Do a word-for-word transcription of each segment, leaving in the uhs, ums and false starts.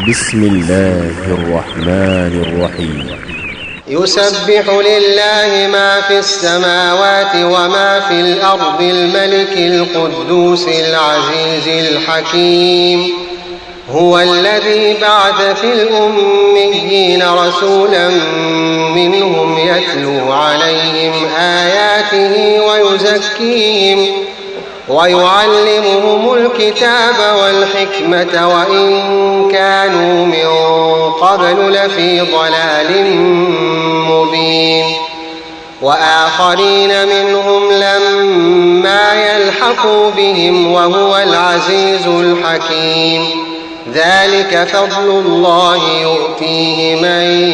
بسم الله الرحمن الرحيم. يسبح لله ما في السماوات وما في الأرض الملك القدوس العزيز الحكيم. هو الذي بعث في الأميين رسولا منهم يتلو عليهم آياته ويزكيهم ويعلمهم الكتاب والحكمة وإن كانوا من قبل لفي ضلال مبين. وآخرين منهم لما يلحقوا بهم وهو العزيز الحكيم. ذلك فضل الله يؤتيه من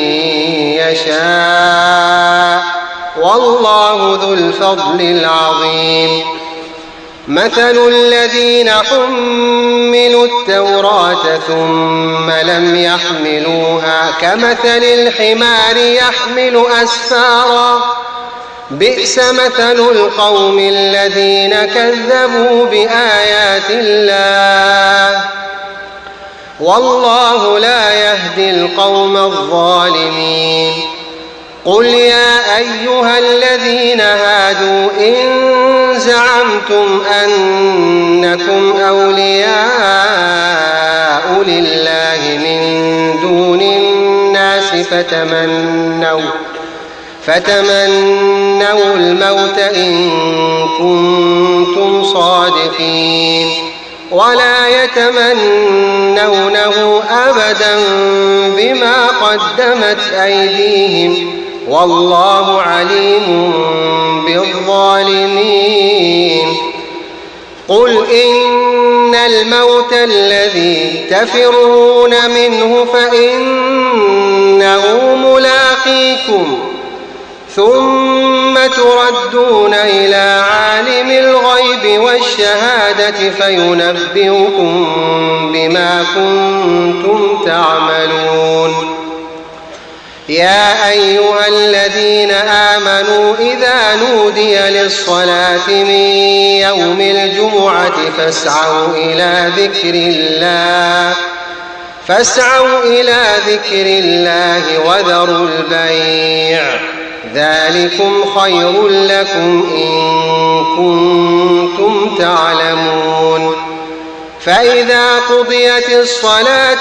يشاء والله ذو الفضل العظيم. مثل الذين حملوا التوراة ثم لم يحملوها كمثل الحمار يحمل أسفارا بئس مثل القوم الذين كذبوا بآيات الله والله لا يهدي القوم الظالمين. قل يا أيها الذين هادوا إن زعمتم أنكم أولياء لله من دون الناس فتمنوا فتمنوا الموت إن كنتم صادقين ولا يتمنونه أبدا بما قدمت أيديهم والله عليم بالظالمين. قل إن الموت الذي تفرون منه فإنه ملاقيكم ثم تردون إلى عالم الغيب والشهادة فينبئكم بما كنتم تعملون. يا أيها الذين آمنوا إذا نودي للصلاة من يوم الجمعة فاسعوا إلى ذكر الله فاسعوا إلى ذكر الله وذروا البيع ذلكم خير لكم إن كنتم تعلمون. فإذا قضيت الصلاة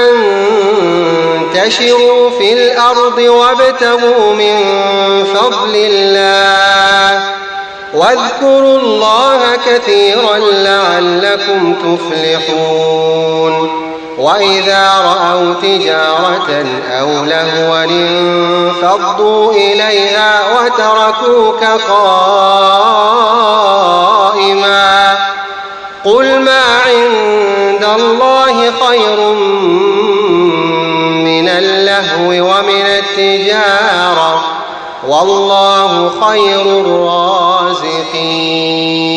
فانتشروا في الأرض وابتغوا من فضل الله واذكروا الله كثيرا لعلكم تفلحون. وإذا رأوا تجارة أو لهوا انفضوا إليها وتركوك قائما قل ما عند الله خير من اللهو ومن التجارة والله خير الرازقين.